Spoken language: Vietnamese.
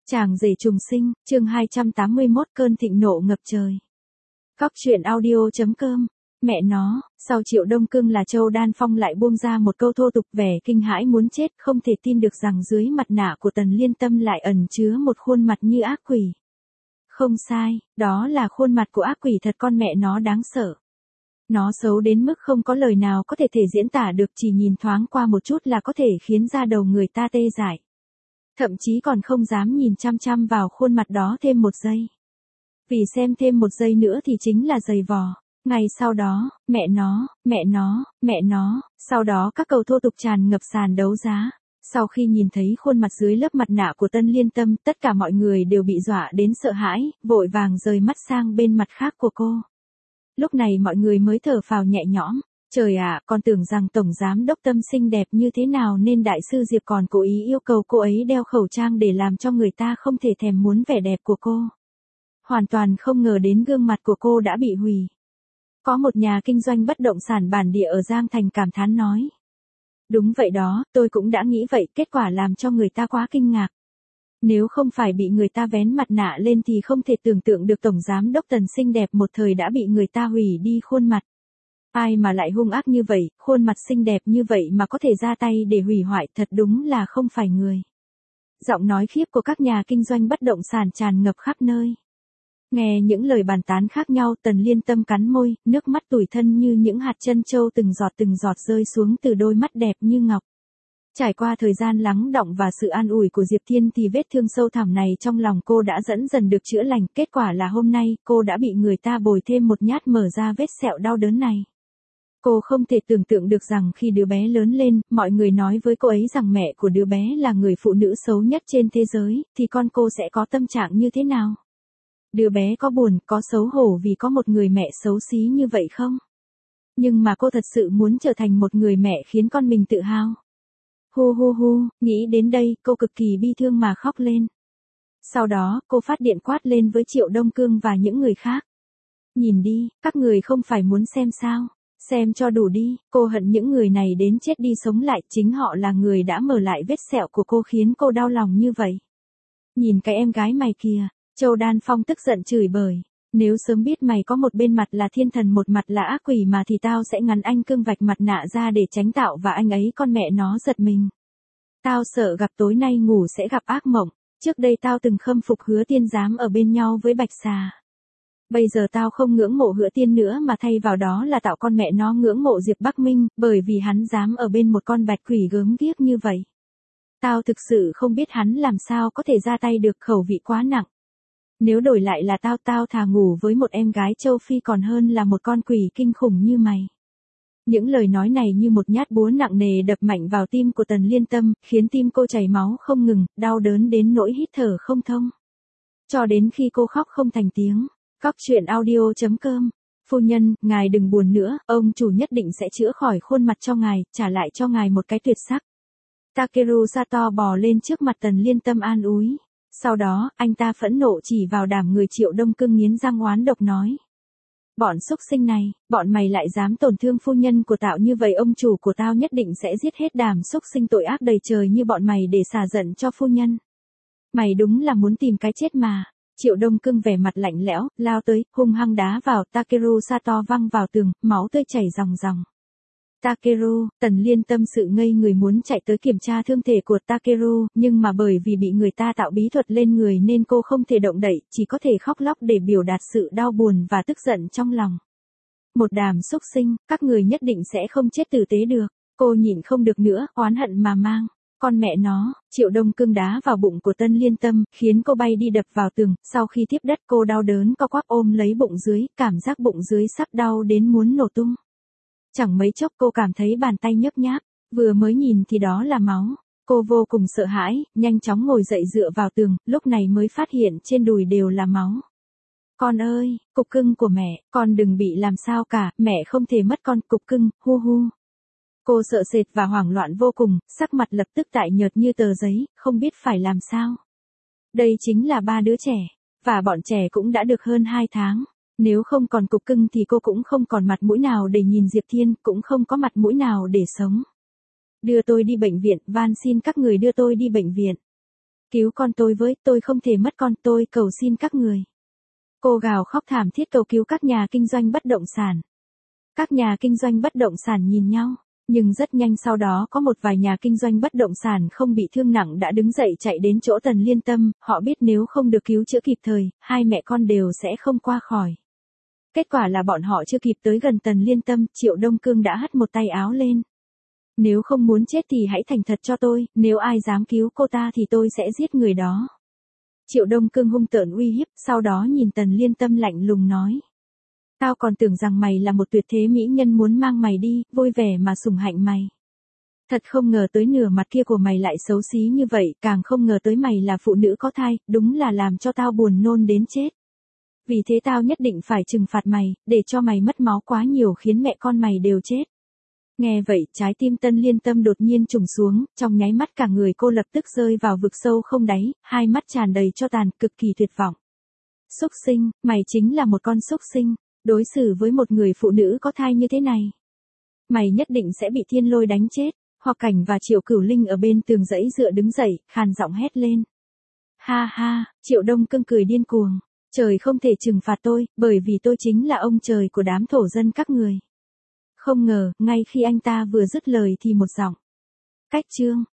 Chàng rể trùng sinh, chương 281 cơn thịnh nộ ngập trời. Cóc truyện audio.com. Mẹ nó, sau Triệu Đông Cương là Châu Đan Phong lại buông ra một câu thô tục vẻ kinh hãi muốn chết, không thể tin được rằng dưới mặt nạ của Tần Liên Tâm lại ẩn chứa một khuôn mặt như ác quỷ. Không sai, đó là khuôn mặt của ác quỷ thật, con mẹ nó đáng sợ. Nó xấu đến mức không có lời nào có thể diễn tả được, chỉ nhìn thoáng qua một chút là có thể khiến da đầu người ta tê dại. Thậm chí còn không dám nhìn chăm chăm vào khuôn mặt đó thêm một giây. Vì xem thêm một giây nữa thì chính là giày vò. Ngay sau đó, mẹ nó, sau đó các câu thô tục tràn ngập sàn đấu giá. Sau khi nhìn thấy khuôn mặt dưới lớp mặt nạ của Tân Liên Tâm, tất cả mọi người đều bị dọa đến sợ hãi, vội vàng rời mắt sang bên mặt khác của cô. Lúc này mọi người mới thở phào nhẹ nhõm. Trời ạ, còn tưởng rằng Tổng Giám Đốc Tâm xinh đẹp như thế nào nên Đại sư Diệp còn cố ý yêu cầu cô ấy đeo khẩu trang để làm cho người ta không thể thèm muốn vẻ đẹp của cô. Hoàn toàn không ngờ đến gương mặt của cô đã bị hủy. Có một nhà kinh doanh bất động sản bản địa ở Giang Thành cảm thán nói. Đúng vậy đó, tôi cũng đã nghĩ vậy, kết quả làm cho người ta quá kinh ngạc. Nếu không phải bị người ta vén mặt nạ lên thì không thể tưởng tượng được Tổng Giám Đốc Tần xinh đẹp một thời đã bị người ta hủy đi khuôn mặt. Ai mà lại hung ác như vậy, khuôn mặt xinh đẹp như vậy mà có thể ra tay để hủy hoại, thật đúng là không phải người. Giọng nói khiếp của các nhà kinh doanh bất động sản tràn ngập khắp nơi. Nghe những lời bàn tán khác nhau, Tần Liên Tâm cắn môi, nước mắt tủi thân như những hạt trân châu từng giọt rơi xuống từ đôi mắt đẹp như ngọc. Trải qua thời gian lắng đọng và sự an ủi của Diệp Thiên thì vết thương sâu thẳm này trong lòng cô đã dần dần được chữa lành, kết quả là hôm nay cô đã bị người ta bồi thêm một nhát mở ra vết sẹo đau đớn này. Cô không thể tưởng tượng được rằng khi đứa bé lớn lên, mọi người nói với cô ấy rằng mẹ của đứa bé là người phụ nữ xấu nhất trên thế giới, thì con cô sẽ có tâm trạng như thế nào? Đứa bé có buồn, có xấu hổ vì có một người mẹ xấu xí như vậy không? Nhưng mà cô thật sự muốn trở thành một người mẹ khiến con mình tự hào. Nghĩ đến đây, cô cực kỳ bi thương mà khóc lên. Sau đó, cô phát điện quát lên với Triệu Đông Cương và những người khác. Nhìn đi, các người không phải muốn xem sao? Xem cho đủ đi, cô hận những người này đến chết đi sống lại, chính họ là người đã mở lại vết sẹo của cô khiến cô đau lòng như vậy. Nhìn cái em gái mày kìa, Châu Đan Phong tức giận chửi bới. Nếu sớm biết mày có một bên mặt là thiên thần một mặt là ác quỷ mà thì tao sẽ ngắn anh Cương vạch mặt nạ ra để tránh tạo và anh ấy con mẹ nó giật mình. Tao sợ gặp tối nay ngủ sẽ gặp ác mộng, trước đây tao từng khâm phục Hứa Tiên dám ở bên nhau với Bạch Xà. Bây giờ tao không ngưỡng mộ Hứa Tiên nữa mà thay vào đó là tạo con mẹ nó ngưỡng mộ Diệp Bắc Minh, bởi vì hắn dám ở bên một con bạch quỷ gớm ghiếc như vậy. Tao thực sự không biết hắn làm sao có thể ra tay được, khẩu vị quá nặng. Nếu đổi lại là tao thà ngủ với một em gái châu Phi còn hơn là một con quỷ kinh khủng như mày. Những lời nói này như một nhát búa nặng nề đập mạnh vào tim của Tần Liên Tâm, khiến tim cô chảy máu không ngừng, đau đớn đến nỗi hít thở không thông. Cho đến khi cô khóc không thành tiếng. Cóc truyện audio.com. Phu nhân, ngài đừng buồn nữa, ông chủ nhất định sẽ chữa khỏi khuôn mặt cho ngài, trả lại cho ngài một cái tuyệt sắc. Takeru Sato bò lên trước mặt Tần Liên Tâm an ủi. Sau đó, anh ta phẫn nộ chỉ vào đảm người Triệu Đông Cương nghiến răng oán độc nói. Bọn xúc sinh này, bọn mày lại dám tổn thương phu nhân của tao như vậy, ông chủ của tao nhất định sẽ giết hết đám xúc sinh tội ác đầy trời như bọn mày để xả giận cho phu nhân. Mày đúng là muốn tìm cái chết mà. Triệu Đông Cương vẻ mặt lạnh lẽo, lao tới, hung hăng đá vào, Takeru Sato văng vào tường, máu tươi chảy ròng ròng. Takeru, Tần Liên Tâm sự ngây người muốn chạy tới kiểm tra thương thể của Takeru, nhưng mà bởi vì bị người ta tạo bí thuật lên người nên cô không thể động đậy, chỉ có thể khóc lóc để biểu đạt sự đau buồn và tức giận trong lòng. Một đám xúc sinh, các người nhất định sẽ không chết tử tế được. Cô nhịn không được nữa, oán hận mà mang. Con mẹ nó, Triệu Đông Cương đá vào bụng của Tân Liên Tâm, khiến cô bay đi đập vào tường, sau khi tiếp đất cô đau đớn co quắp ôm lấy bụng dưới, cảm giác bụng dưới sắp đau đến muốn nổ tung. Chẳng mấy chốc cô cảm thấy bàn tay nhấp nháp, vừa mới nhìn thì đó là máu. Cô vô cùng sợ hãi, nhanh chóng ngồi dậy dựa vào tường, lúc này mới phát hiện trên đùi đều là máu. Con ơi, cục cưng của mẹ, con đừng bị làm sao cả, mẹ không thể mất con, cục cưng, hu. Cô sợ sệt và hoảng loạn vô cùng, sắc mặt lập tức tái nhợt như tờ giấy, không biết phải làm sao. Đây chính là 3 đứa trẻ, và bọn trẻ cũng đã được hơn 2 tháng. Nếu không còn cục cưng thì cô cũng không còn mặt mũi nào để nhìn Diệp Thiên, cũng không có mặt mũi nào để sống. Đưa tôi đi bệnh viện, van xin các người đưa tôi đi bệnh viện. Cứu con tôi với, tôi không thể mất con, tôi cầu xin các người. Cô gào khóc thảm thiết cầu cứu các nhà kinh doanh bất động sản. Các nhà kinh doanh bất động sản nhìn nhau, nhưng rất nhanh sau đó có một vài nhà kinh doanh bất động sản không bị thương nặng đã đứng dậy chạy đến chỗ Tần Liên Tâm, họ biết nếu không được cứu chữa kịp thời, hai mẹ con đều sẽ không qua khỏi. Kết quả là bọn họ chưa kịp tới gần Tần Liên Tâm, Triệu Đông Cương đã hất một tay áo lên. Nếu không muốn chết thì hãy thành thật cho tôi, nếu ai dám cứu cô ta thì tôi sẽ giết người đó. Triệu Đông Cương hung tợn uy hiếp, sau đó nhìn Tần Liên Tâm lạnh lùng nói. Tao còn tưởng rằng mày là một tuyệt thế mỹ nhân muốn mang mày đi, vui vẻ mà sủng hạnh mày. Thật không ngờ tới nửa mặt kia của mày lại xấu xí như vậy, càng không ngờ tới mày là phụ nữ có thai, đúng là làm cho tao buồn nôn đến chết. Vì thế tao nhất định phải trừng phạt mày, để cho mày mất máu quá nhiều khiến mẹ con mày đều chết. Nghe vậy, trái tim Tần Liên Tâm đột nhiên trùng xuống, trong nháy mắt cả người cô lập tức rơi vào vực sâu không đáy, hai mắt tràn đầy tro tàn, cực kỳ tuyệt vọng. Súc sinh, mày chính là một con súc sinh, đối xử với một người phụ nữ có thai như thế này. Mày nhất định sẽ bị thiên lôi đánh chết, Hoặc Cảnh và Triệu Cửu Linh ở bên tường dãy dựa đứng dậy, khàn giọng hét lên. Ha ha, Triệu Đông Cương cười điên cuồng. Trời không thể trừng phạt tôi, bởi vì tôi chính là ông trời của đám thổ dân các người. Không ngờ, ngay khi anh ta vừa dứt lời thì một giọng cách chương